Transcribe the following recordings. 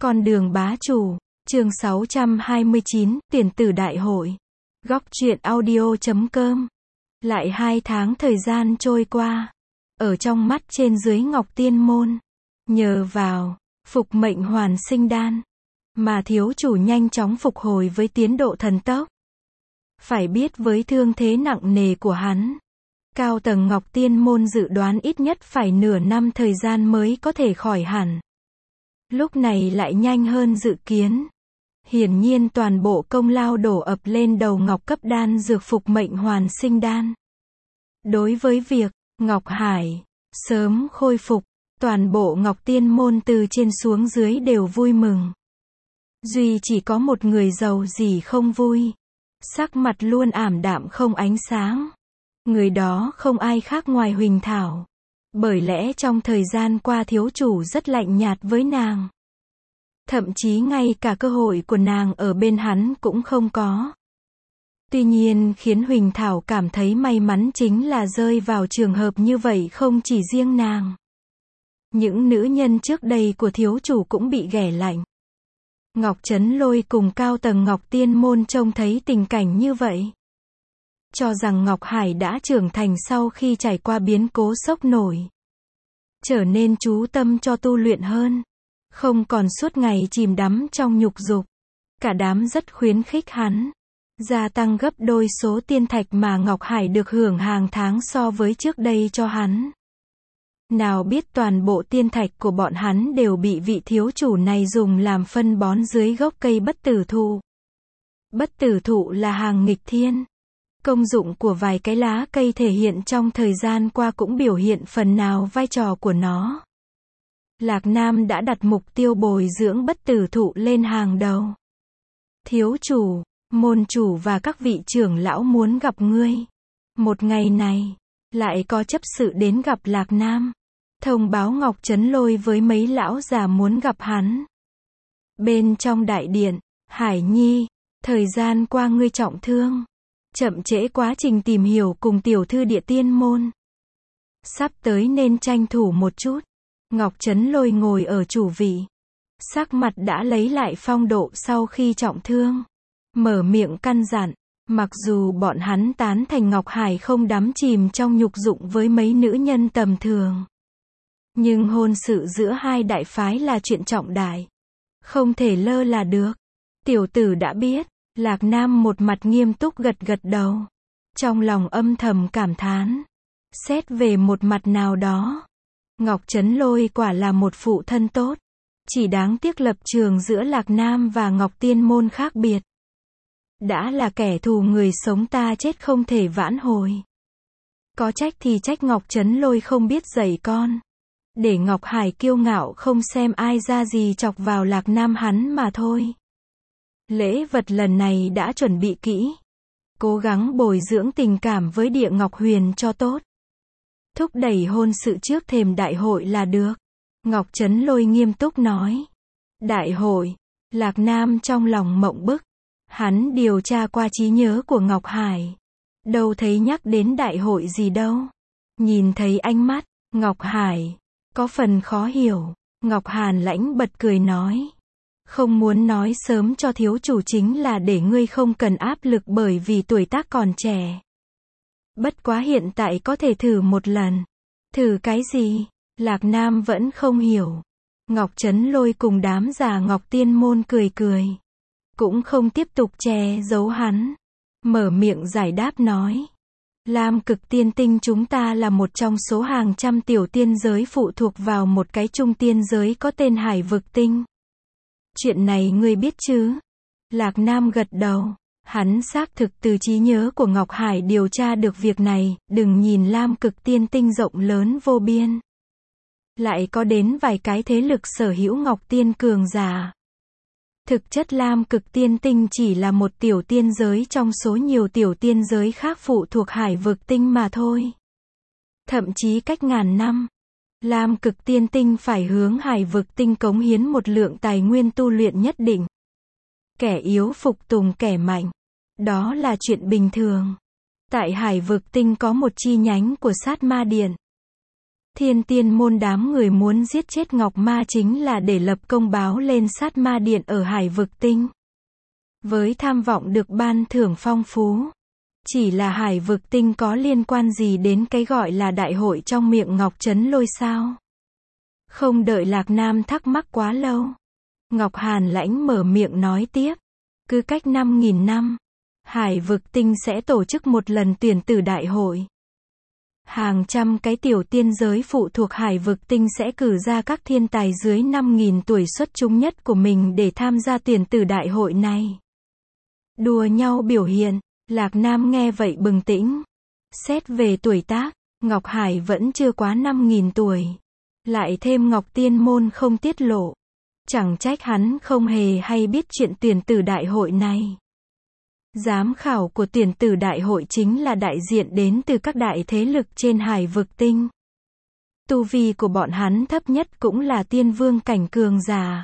Con đường bá chủ, chương 629, tuyển tử đại hội. Góc truyện audio.com. Lại 2 tháng thời gian trôi qua. Ở trong mắt trên dưới Ngọc Tiên Môn, nhờ vào phục mệnh hoàn sinh đan mà thiếu chủ nhanh chóng phục hồi với tiến độ thần tốc. Phải biết với thương thế nặng nề của hắn, cao tầng Ngọc Tiên Môn dự đoán ít nhất phải nửa năm thời gian mới có thể khỏi hẳn. Lúc này lại nhanh hơn dự kiến. Hiển nhiên toàn bộ công lao đổ ập lên đầu Ngọc cấp đan dược phục mệnh hoàn sinh đan. Đối với việc Ngọc Hải sớm khôi phục, toàn bộ Ngọc Tiên Môn từ trên xuống dưới đều vui mừng. Duy chỉ có một người giàu gì không vui. Sắc mặt luôn ảm đạm không ánh sáng. Người đó không ai khác ngoài Huỳnh Thảo. Bởi lẽ trong thời gian qua thiếu chủ rất lạnh nhạt với nàng. Thậm chí ngay cả cơ hội của nàng ở bên hắn cũng không có. Tuy nhiên khiến Huỳnh Thảo cảm thấy may mắn chính là rơi vào trường hợp như vậy không chỉ riêng nàng. Những nữ nhân trước đây của thiếu chủ cũng bị ghẻ lạnh. Ngọc Trấn Lôi cùng cao tầng Ngọc Tiên Môn trông thấy tình cảnh như vậy, cho rằng Ngọc Hải đã trưởng thành sau khi trải qua biến cố sốc nổi, trở nên chú tâm cho tu luyện hơn, không còn suốt ngày chìm đắm trong nhục dục. Cả đám rất khuyến khích hắn gia tăng gấp đôi số tiên thạch mà Ngọc Hải được hưởng hàng tháng so với trước đây cho hắn. Nào biết toàn bộ tiên thạch của bọn hắn đều bị vị thiếu chủ này dùng làm phân bón dưới gốc cây bất tử thụ. Bất tử thụ là hàng nghịch thiên. Công dụng của vài cái lá cây thể hiện trong thời gian qua cũng biểu hiện phần nào vai trò của nó. Lạc Nam đã đặt mục tiêu bồi dưỡng bất tử thụ lên hàng đầu. Thiếu chủ, môn chủ và các vị trưởng lão muốn gặp ngươi. Một ngày này, lại có chấp sự đến gặp Lạc Nam. Thông báo Ngọc Trấn Lôi với mấy lão già muốn gặp hắn. Bên trong đại điện, Hải Nhi, thời gian qua ngươi trọng thương. Chậm trễ quá trình tìm hiểu cùng tiểu thư Địa Tiên Môn. Sắp tới nên tranh thủ một chút. Ngọc Trấn Lôi ngồi ở chủ vị. Sắc mặt đã lấy lại phong độ sau khi trọng thương. Mở miệng căn dặn. Mặc dù bọn hắn tán thành Ngọc Hải không đắm chìm trong nhục dụng với mấy nữ nhân tầm thường. Nhưng hôn sự giữa hai đại phái là chuyện trọng đại. Không thể lơ là được. Tiểu tử đã biết. Lạc Nam một mặt nghiêm túc gật gật đầu. Trong lòng âm thầm cảm thán. Xét về một mặt nào đó, Ngọc Trấn Lôi quả là một phụ thân tốt. Chỉ đáng tiếc lập trường giữa Lạc Nam và Ngọc Tiên Môn khác biệt. Đã là kẻ thù người sống ta chết không thể vãn hồi. Có trách thì trách Ngọc Trấn Lôi không biết dạy con. Để Ngọc Hải kiêu ngạo không xem ai ra gì chọc vào Lạc Nam hắn mà thôi. Lễ vật lần này đã chuẩn bị kỹ. Cố gắng bồi dưỡng tình cảm với Địa Ngọc Huyền cho tốt. Thúc đẩy hôn sự trước thềm đại hội là được. Ngọc Trấn Lôi nghiêm túc nói. Đại hội. Lạc Nam trong lòng mộng bức. Hắn điều tra qua trí nhớ của Ngọc Hải. Đâu thấy nhắc đến đại hội gì đâu. Nhìn thấy ánh mắt Ngọc Hải có phần khó hiểu. Ngọc Hàn lãnh bật cười nói. Không muốn nói sớm cho thiếu chủ chính là để ngươi không cần áp lực bởi vì tuổi tác còn trẻ. Bất quá hiện tại có thể thử một lần. Thử cái gì? Lạc Nam vẫn không hiểu. Ngọc Trấn Lôi cùng đám già Ngọc Tiên Môn cười cười. Cũng không tiếp tục che giấu hắn. Mở miệng giải đáp nói. Lam Cực Tiên Tinh chúng ta là một trong số hàng trăm tiểu tiên giới phụ thuộc vào một cái trung tiên giới có tên Hải Vực Tinh. Chuyện này ngươi biết chứ? Lạc Nam gật đầu. Hắn xác thực từ trí nhớ của Ngọc Hải điều tra được việc này. Đừng nhìn Lam Cực Tiên Tinh rộng lớn vô biên. Lại có đến vài cái thế lực sở hữu Ngọc Tiên cường giả. Thực chất Lam Cực Tiên Tinh chỉ là một tiểu tiên giới trong số nhiều tiểu tiên giới khác phụ thuộc Hải Vực Tinh mà thôi. Thậm chí cách ngàn năm, Lam Cực Tiên Tinh phải hướng Hải Vực Tinh cống hiến một lượng tài nguyên tu luyện nhất định. Kẻ yếu phục tùng kẻ mạnh. Đó là chuyện bình thường. Tại Hải Vực Tinh có một chi nhánh của Sát Ma Điện. Thiên Tiên môn đám người muốn giết chết Ngọc Ma chính là để lập công báo lên Sát Ma Điện ở Hải Vực Tinh. Với tham vọng được ban thưởng phong phú. Chỉ là Hải Vực Tinh có liên quan gì đến cái gọi là đại hội trong miệng Ngọc Trấn Lôi sao? Không đợi Lạc Nam thắc mắc quá lâu. Ngọc Hàn Lãnh mở miệng nói tiếp. Cứ cách 5.000 năm, Hải Vực Tinh sẽ tổ chức một lần tuyển tử đại hội. Hàng trăm cái tiểu tiên giới phụ thuộc Hải Vực Tinh sẽ cử ra các thiên tài dưới 5.000 tuổi xuất chúng nhất của mình để tham gia tuyển tử đại hội này. Đùa nhau biểu hiện, Lạc Nam nghe vậy bừng tỉnh. Xét về tuổi tác, Ngọc Hải vẫn chưa quá 5.000 tuổi. Lại thêm Ngọc Tiên môn không tiết lộ. Chẳng trách hắn không hề hay biết chuyện tuyển tử đại hội này. Giám khảo của tuyển tử đại hội chính là đại diện đến từ các đại thế lực trên Hải Vực Tinh. Tu vi của bọn hắn thấp nhất cũng là tiên vương cảnh cường giả.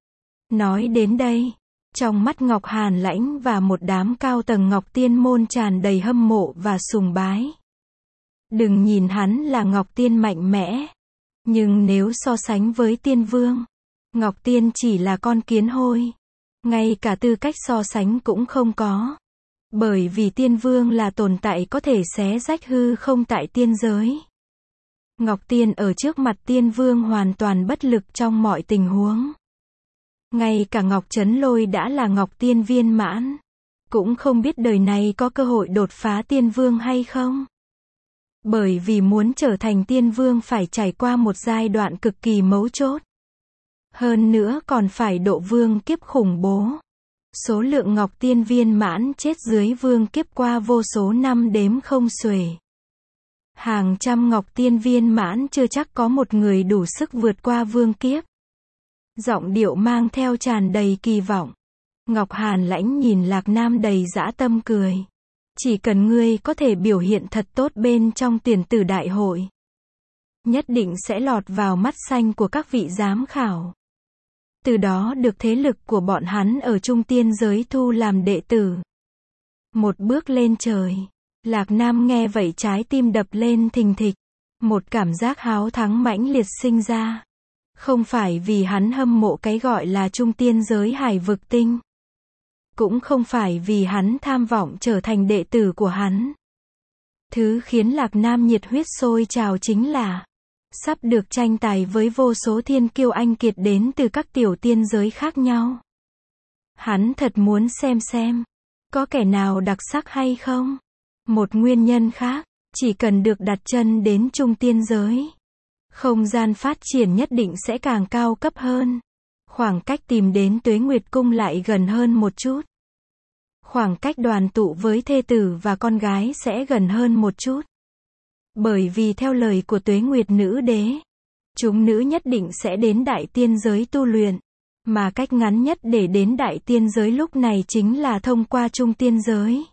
Nói đến đây, trong mắt Ngọc Hàn Lãnh và một đám cao tầng Ngọc Tiên môn tràn đầy hâm mộ và sùng bái. Đừng nhìn hắn là Ngọc Tiên mạnh mẽ. Nhưng nếu so sánh với tiên vương, Ngọc Tiên chỉ là con kiến hôi. Ngay cả tư cách so sánh cũng không có. Bởi vì tiên vương là tồn tại có thể xé rách hư không tại tiên giới. Ngọc Tiên ở trước mặt tiên vương hoàn toàn bất lực trong mọi tình huống. Ngay cả Ngọc Trấn Lôi đã là Ngọc Tiên viên mãn. Cũng không biết đời này có cơ hội đột phá tiên vương hay không. Bởi vì muốn trở thành tiên vương phải trải qua một giai đoạn cực kỳ mấu chốt. Hơn nữa còn phải độ vương kiếp khủng bố. Số lượng Ngọc Tiên viên mãn chết dưới vương kiếp qua vô số năm đếm không xuể. Hàng trăm Ngọc Tiên viên mãn chưa chắc có một người đủ sức vượt qua vương kiếp. Giọng điệu mang theo tràn đầy kỳ vọng. Ngọc Hàn Lãnh nhìn Lạc Nam đầy dã tâm cười. Chỉ cần ngươi có thể biểu hiện thật tốt bên trong tuyển tử đại hội, nhất định sẽ lọt vào mắt xanh của các vị giám khảo. Từ đó được thế lực của bọn hắn ở trung tiên giới thu làm đệ tử. Một bước lên trời. Lạc Nam nghe vậy trái tim đập lên thình thịch. Một cảm giác háo thắng mãnh liệt sinh ra. Không phải vì hắn hâm mộ cái gọi là trung tiên giới Hải Vực Tinh. Cũng không phải vì hắn tham vọng trở thành đệ tử của hắn. Thứ khiến Lạc Nam nhiệt huyết sôi trào chính là sắp được tranh tài với vô số thiên kiêu anh kiệt đến từ các tiểu tiên giới khác nhau. Hắn thật muốn xem có kẻ nào đặc sắc hay không. Một nguyên nhân khác, chỉ cần được đặt chân đến trung tiên giới, không gian phát triển nhất định sẽ càng cao cấp hơn. Khoảng cách tìm đến Tuế Nguyệt Cung lại gần hơn một chút. Khoảng cách đoàn tụ với thê tử và con gái sẽ gần hơn một chút. Bởi vì theo lời của Tuế Nguyệt Nữ Đế, chúng nữ nhất định sẽ đến đại tiên giới tu luyện. Mà cách ngắn nhất để đến đại tiên giới lúc này chính là thông qua trung tiên giới.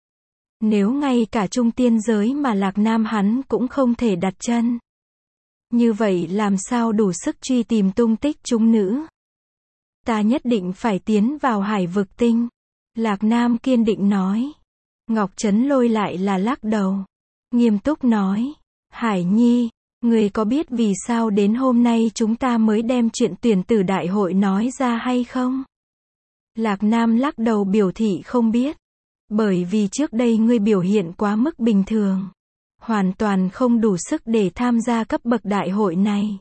Nếu ngay cả trung tiên giới mà Lạc Nam hắn cũng không thể đặt chân, như vậy làm sao đủ sức truy tìm tung tích chúng nữ. Ta nhất định phải tiến vào Hải Vực Tinh. Lạc Nam kiên định nói. Ngọc Trấn Lôi lại là lắc đầu. Nghiêm túc nói. Hải Nhi, người có biết vì sao đến hôm nay chúng ta mới đem chuyện tuyển tử đại hội nói ra hay không? Lạc Nam lắc đầu biểu thị không biết. Bởi vì trước đây ngươi biểu hiện quá mức bình thường. Hoàn toàn không đủ sức để tham gia cấp bậc đại hội này.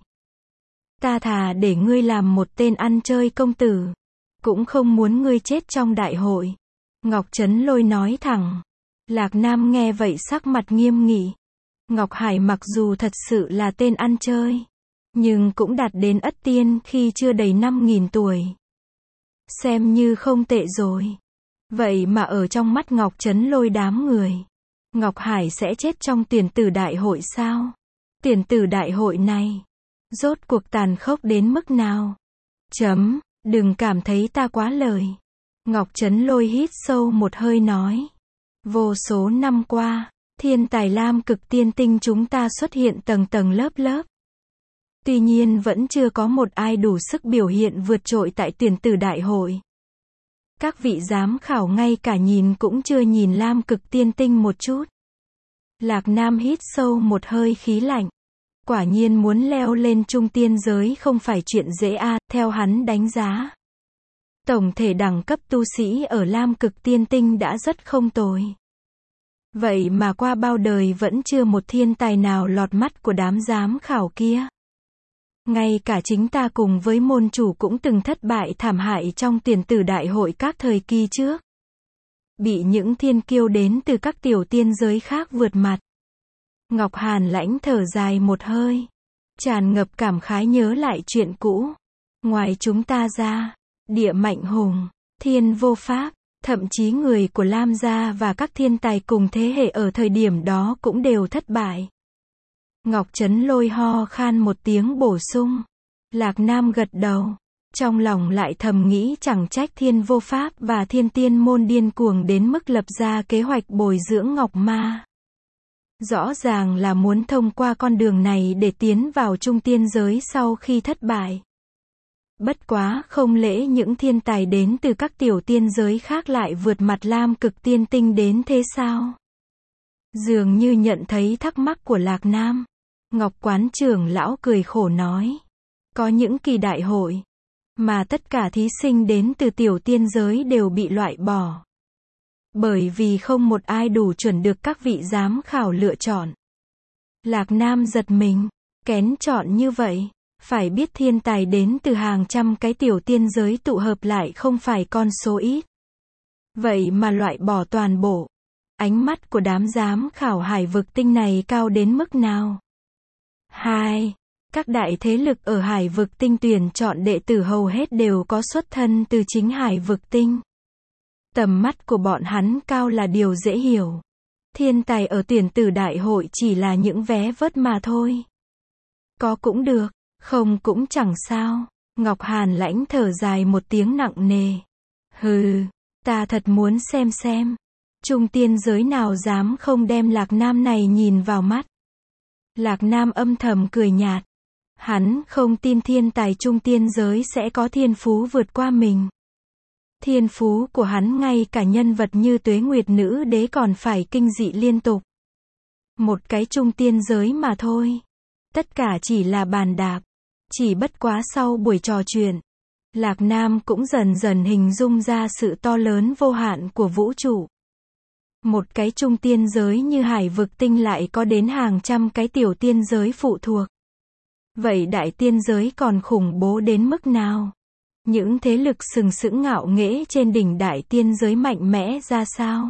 Ta thà để ngươi làm một tên ăn chơi công tử. Cũng không muốn ngươi chết trong đại hội. Ngọc Trấn Lôi nói thẳng. Lạc Nam nghe vậy sắc mặt nghiêm nghị. Ngọc Hải mặc dù thật sự là tên ăn chơi, nhưng cũng đạt đến ất tiên khi chưa đầy 5.000 tuổi. Xem như không tệ rồi. Vậy mà ở trong mắt Ngọc Trấn Lôi đám người, Ngọc Hải sẽ chết trong tuyển tử đại hội sao? Tuyển tử đại hội này, rốt cuộc tàn khốc đến mức nào? Đừng cảm thấy ta quá lời. Ngọc Trấn Lôi hít sâu một hơi nói. Vô số năm qua, thiên tài lam cực tiên tinh chúng ta xuất hiện tầng tầng lớp lớp. Tuy nhiên vẫn chưa có một ai đủ sức biểu hiện vượt trội tại tuyển tử đại hội. Các vị giám khảo ngay cả nhìn cũng chưa nhìn lam cực tiên tinh một chút. Lạc Nam hít sâu một hơi khí lạnh. Quả nhiên muốn leo lên trung tiên giới không phải chuyện dễ theo hắn đánh giá. Tổng thể đẳng cấp tu sĩ ở Lam Cực Tiên Tinh đã rất không tồi. Vậy mà qua bao đời vẫn chưa một thiên tài nào lọt mắt của đám giám khảo kia. Ngay cả chính ta cùng với môn chủ cũng từng thất bại thảm hại trong tiền tử đại hội các thời kỳ trước. Bị những thiên kiêu đến từ các tiểu tiên giới khác vượt mặt. Ngọc Hàn Lãnh thở dài một hơi. Tràn ngập cảm khái nhớ lại chuyện cũ. Ngoài chúng ta ra, Địa Mạnh Hùng, Thiên Vô Pháp, thậm chí người của Lam gia và các thiên tài cùng thế hệ ở thời điểm đó cũng đều thất bại. Ngọc Trấn Lôi ho khan một tiếng bổ sung. Lạc Nam gật đầu. Trong lòng lại thầm nghĩ chẳng trách Thiên Vô Pháp và Thiên Tiên môn điên cuồng đến mức lập ra kế hoạch bồi dưỡng Ngọc Ma. Rõ ràng là muốn thông qua con đường này để tiến vào trung tiên giới sau khi thất bại. Bất quá không lẽ những thiên tài đến từ các tiểu tiên giới khác lại vượt mặt Lam Cực Tiên Tinh đến thế sao? Dường như nhận thấy thắc mắc của Lạc Nam. Ngọc Quán trưởng lão cười khổ nói. Có những kỳ đại hội mà tất cả thí sinh đến từ tiểu tiên giới đều bị loại bỏ. Bởi vì không một ai đủ chuẩn được các vị giám khảo lựa chọn. Lạc Nam giật mình. Kén chọn như vậy. Phải biết thiên tài đến từ hàng trăm cái tiểu tiên giới tụ hợp lại không phải con số ít. Vậy mà loại bỏ toàn bộ. Ánh mắt của đám giám khảo Hải Vực Tinh này cao đến mức nào? 2. Các đại thế lực ở Hải Vực Tinh tuyển chọn đệ tử hầu hết đều có xuất thân từ chính Hải Vực Tinh. Tầm mắt của bọn hắn cao là điều dễ hiểu. Thiên tài ở tuyển tử đại hội chỉ là những vé vớt mà thôi. Có cũng được, không cũng chẳng sao. Ngọc Hàn Lãnh thở dài một tiếng nặng nề. Hừ, ta thật muốn xem. Trung tiên giới nào dám không đem Lạc Nam này nhìn vào mắt. Lạc Nam âm thầm cười nhạt. Hắn không tin thiên tài trung tiên giới sẽ có thiên phú vượt qua mình. Thiên phú của hắn ngay cả nhân vật như Tuế Nguyệt Nữ Đế còn phải kinh dị liên tục. Một cái trung tiên giới mà thôi. Tất cả chỉ là bàn đạp. Chỉ bất quá sau buổi trò chuyện, Lạc Nam cũng dần dần hình dung ra sự to lớn vô hạn của vũ trụ. Một cái trung tiên giới như Hải Vực Tinh lại có đến hàng trăm cái tiểu tiên giới phụ thuộc. Vậy đại tiên giới còn khủng bố đến mức nào? Những thế lực sừng sững ngạo nghễ trên đỉnh đại tiên giới mạnh mẽ ra sao?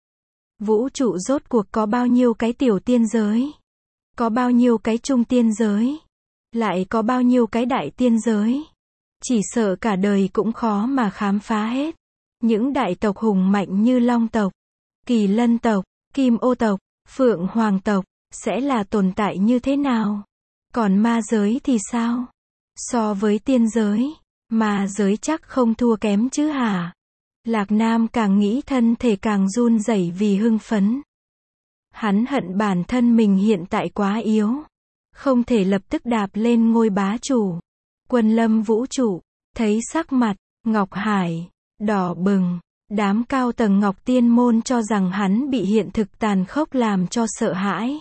Vũ trụ rốt cuộc có bao nhiêu cái tiểu tiên giới? Có bao nhiêu cái trung tiên giới? Lại có bao nhiêu cái đại tiên giới? Chỉ sợ cả đời cũng khó mà khám phá hết. Những đại tộc hùng mạnh như Long tộc, Kỳ Lân tộc, Kim Ô tộc, Phượng Hoàng tộc, sẽ là tồn tại như thế nào? Còn ma giới thì sao? So với tiên giới, ma giới chắc không thua kém chứ hả? Lạc Nam càng nghĩ thân thể càng run rẩy vì hưng phấn. Hắn hận bản thân mình hiện tại quá yếu. Không thể lập tức đạp lên ngôi bá chủ. Quân lâm vũ trụ, thấy sắc mặt Ngọc Hải đỏ bừng. Đám cao tầng Ngọc Tiên môn cho rằng hắn bị hiện thực tàn khốc làm cho sợ hãi.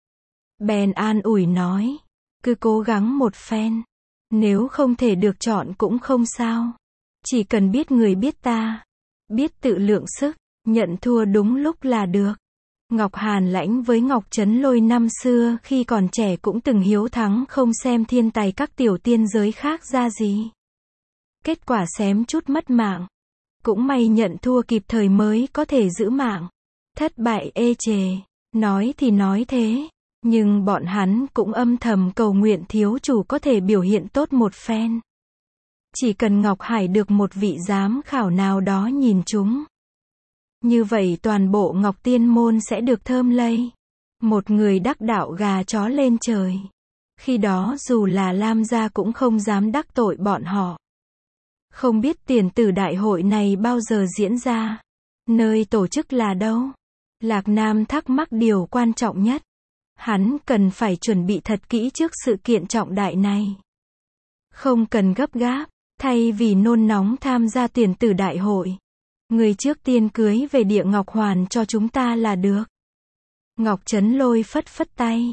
Bèn an ủi nói. Cứ cố gắng một phen. Nếu không thể được chọn cũng không sao. Chỉ cần biết người biết ta. Biết tự lượng sức. Nhận thua đúng lúc là được. Ngọc Hàn Lãnh với Ngọc Trấn Lôi năm xưa khi còn trẻ cũng từng hiếu thắng không xem thiên tài các tiểu tiên giới khác ra gì. Kết quả xém chút mất mạng. Cũng may nhận thua kịp thời mới có thể giữ mạng. Thất bại ê chề. Nói thì nói thế. Nhưng bọn hắn cũng âm thầm cầu nguyện thiếu chủ có thể biểu hiện tốt một phen. Chỉ cần Ngọc Hải được một vị giám khảo nào đó nhìn chúng. Như vậy toàn bộ Ngọc Tiên môn sẽ được thơm lây. Một người đắc đạo gà chó lên trời. Khi đó dù là Lam gia cũng không dám đắc tội bọn họ. Không biết tiền tử đại hội này bao giờ diễn ra. Nơi tổ chức là đâu? Lạc Nam thắc mắc điều quan trọng nhất. Hắn cần phải chuẩn bị thật kỹ trước sự kiện trọng đại này. Không cần gấp gáp, thay vì nôn nóng tham gia tiền tử đại hội. Người trước tiên cưới về Địa Ngọc Hoàn cho chúng ta là được. Ngọc Trấn Lôi phất phất tay.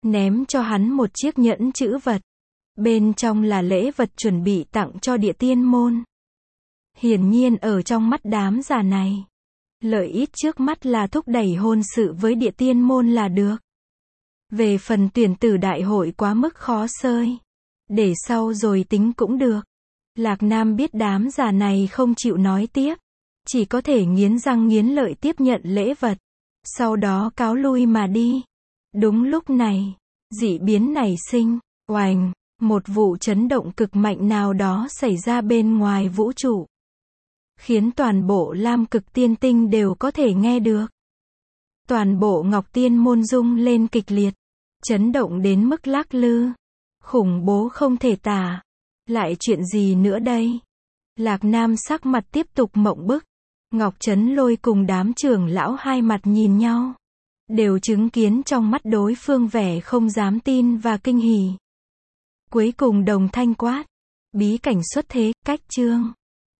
ném cho hắn một chiếc nhẫn chữ vật. Bên trong là lễ vật chuẩn bị tặng cho Địa Tiên môn. Hiển nhiên ở trong mắt đám già này, lợi ích trước mắt là thúc đẩy hôn sự với Địa Tiên môn là được. Về phần tuyển tử đại hội quá mức khó xơi, để sau rồi tính cũng được. Lạc Nam biết đám già này không chịu nói tiếp, chỉ có thể nghiến răng nghiến lợi tiếp nhận lễ vật, sau đó cáo lui mà đi. Đúng lúc này, dị biến nảy sinh, oành, một vụ chấn động cực mạnh nào đó xảy ra bên ngoài vũ trụ, khiến toàn bộ Lam Cực Tiên Tinh đều có thể nghe được. Toàn bộ Ngọc Tiên môn rung lên kịch liệt, chấn động đến mức lắc lư, khủng bố không thể tả. Lại chuyện gì nữa đây? Lạc Nam sắc mặt tiếp tục mộng bức. Ngọc Trấn Lôi cùng đám trưởng lão hai mặt nhìn nhau, đều chứng kiến trong mắt đối phương vẻ không dám tin và kinh hỉ. Cuối cùng đồng thanh quát, bí cảnh xuất thế, cách chương.